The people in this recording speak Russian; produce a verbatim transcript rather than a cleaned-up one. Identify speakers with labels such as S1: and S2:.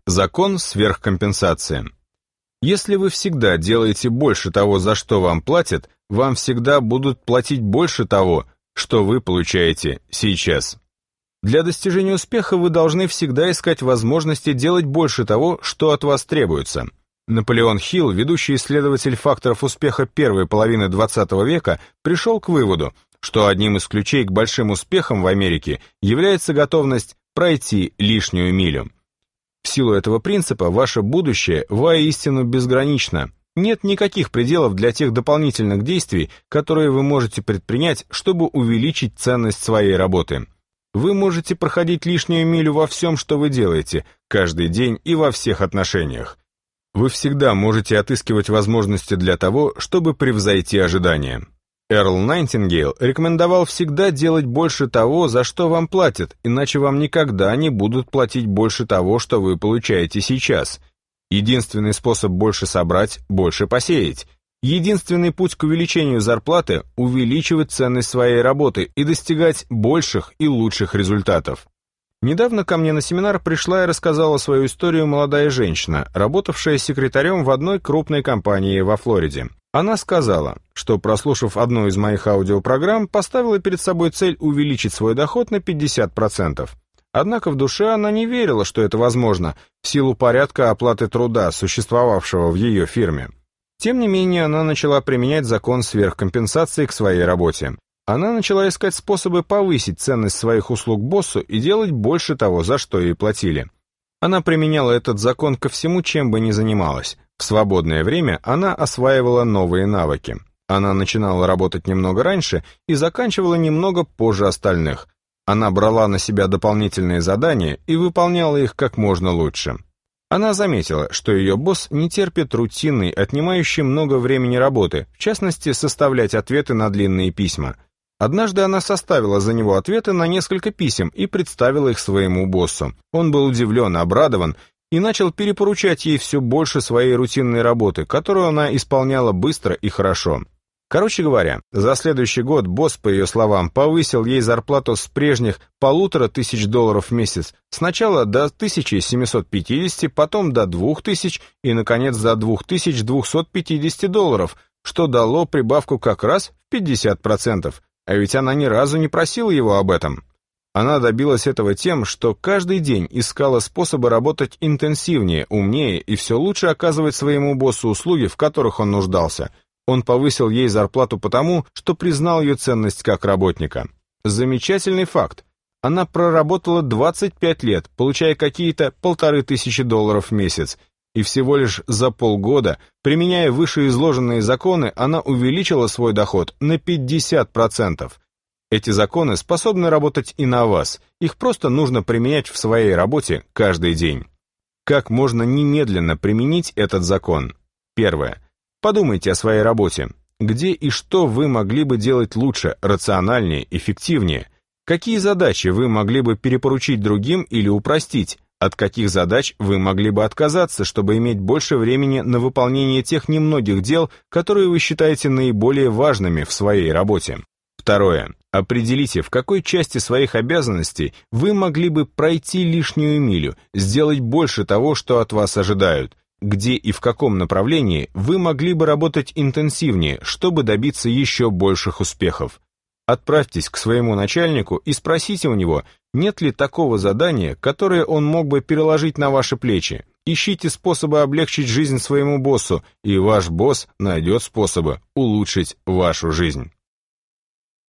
S1: Закон сверхкомпенсации. Если вы всегда делаете больше того, за что вам платят, вам всегда будут платить больше того, что вы получаете сейчас. Для достижения успеха вы должны всегда искать возможности делать больше того, что от вас требуется. Наполеон Хилл, ведущий исследователь факторов успеха первой половины двадцатого века, пришел к выводу, что одним из ключей к большим успехам в Америке является готовность пройти лишнюю милю. В силу этого принципа ваше будущее воистину безгранично. Нет никаких пределов для тех дополнительных действий, которые вы можете предпринять, чтобы увеличить ценность своей работы. Вы можете проходить лишнюю милю во всем, что вы делаете, каждый день и во всех отношениях. Вы всегда можете отыскивать возможности для того, чтобы превзойти ожидания. Эрл Найтингейл рекомендовал всегда делать больше того, за что вам платят, иначе вам никогда не будут платить больше того, что вы получаете сейчас. Единственный способ больше собрать – больше посеять. Единственный путь к увеличению зарплаты – увеличивать ценность своей работы и достигать больших и лучших результатов. Недавно ко мне на семинар пришла и рассказала свою историю молодая женщина, работавшая секретарем в одной крупной компании во Флориде. Она сказала, что, прослушав одну из моих аудиопрограмм, поставила перед собой цель увеличить свой доход на пятьдесят процентов. Однако в душе она не верила, что это возможно, в силу порядка оплаты труда, существовавшего в ее фирме. Тем не менее, она начала применять закон сверхкомпенсации к своей работе. Она начала искать способы повысить ценность своих услуг боссу и делать больше того, за что ей платили. Она применяла этот закон ко всему, чем бы ни занималась. В свободное время она осваивала новые навыки. Она начинала работать немного раньше и заканчивала немного позже остальных. Она брала на себя дополнительные задания и выполняла их как можно лучше. Она заметила, что ее босс не терпит рутинной, отнимающей много времени работы, в частности, составлять ответы на длинные письма. Однажды она составила за него ответы на несколько писем и представила их своему боссу. Он был удивлен, обрадован и начал перепоручать ей все больше своей рутинной работы, которую она исполняла быстро и хорошо. Короче говоря, за следующий год босс, по ее словам, повысил ей зарплату с прежних полутора тысяч долларов в месяц сначала до тысячи семисот пятидесяти, потом до двух тысяч и, наконец, до двух тысяч двухсот пятидесяти долларов, что дало прибавку как раз в пятьдесят процентов. А ведь она ни разу не просила его об этом. Она добилась этого тем, что каждый день искала способы работать интенсивнее, умнее и все лучше оказывать своему боссу услуги, в которых он нуждался. Он повысил ей зарплату потому, что признал ее ценность как работника. Замечательный факт. Она проработала двадцать пять лет, получая какие-то полторы тысячи долларов в месяц. И всего лишь за полгода, применяя вышеизложенные законы, она увеличила свой доход на пятьдесят процентов. Эти законы способны работать и на вас, их просто нужно применять в своей работе каждый день. Как можно немедленно применить этот закон? Первое. Подумайте о своей работе. Где и что вы могли бы делать лучше, рациональнее, эффективнее? Какие задачи вы могли бы перепоручить другим или упростить? От каких задач вы могли бы отказаться, чтобы иметь больше времени на выполнение тех немногих дел, которые вы считаете наиболее важными в своей работе? Второе. Определите, в какой части своих обязанностей вы могли бы пройти лишнюю милю, сделать больше того, что от вас ожидают. Где и в каком направлении вы могли бы работать интенсивнее, чтобы добиться еще больших успехов. Отправьтесь к своему начальнику и спросите у него, нет ли такого задания, которое он мог бы переложить на ваши плечи. Ищите способы облегчить жизнь своему боссу, и ваш босс найдет способы улучшить вашу жизнь.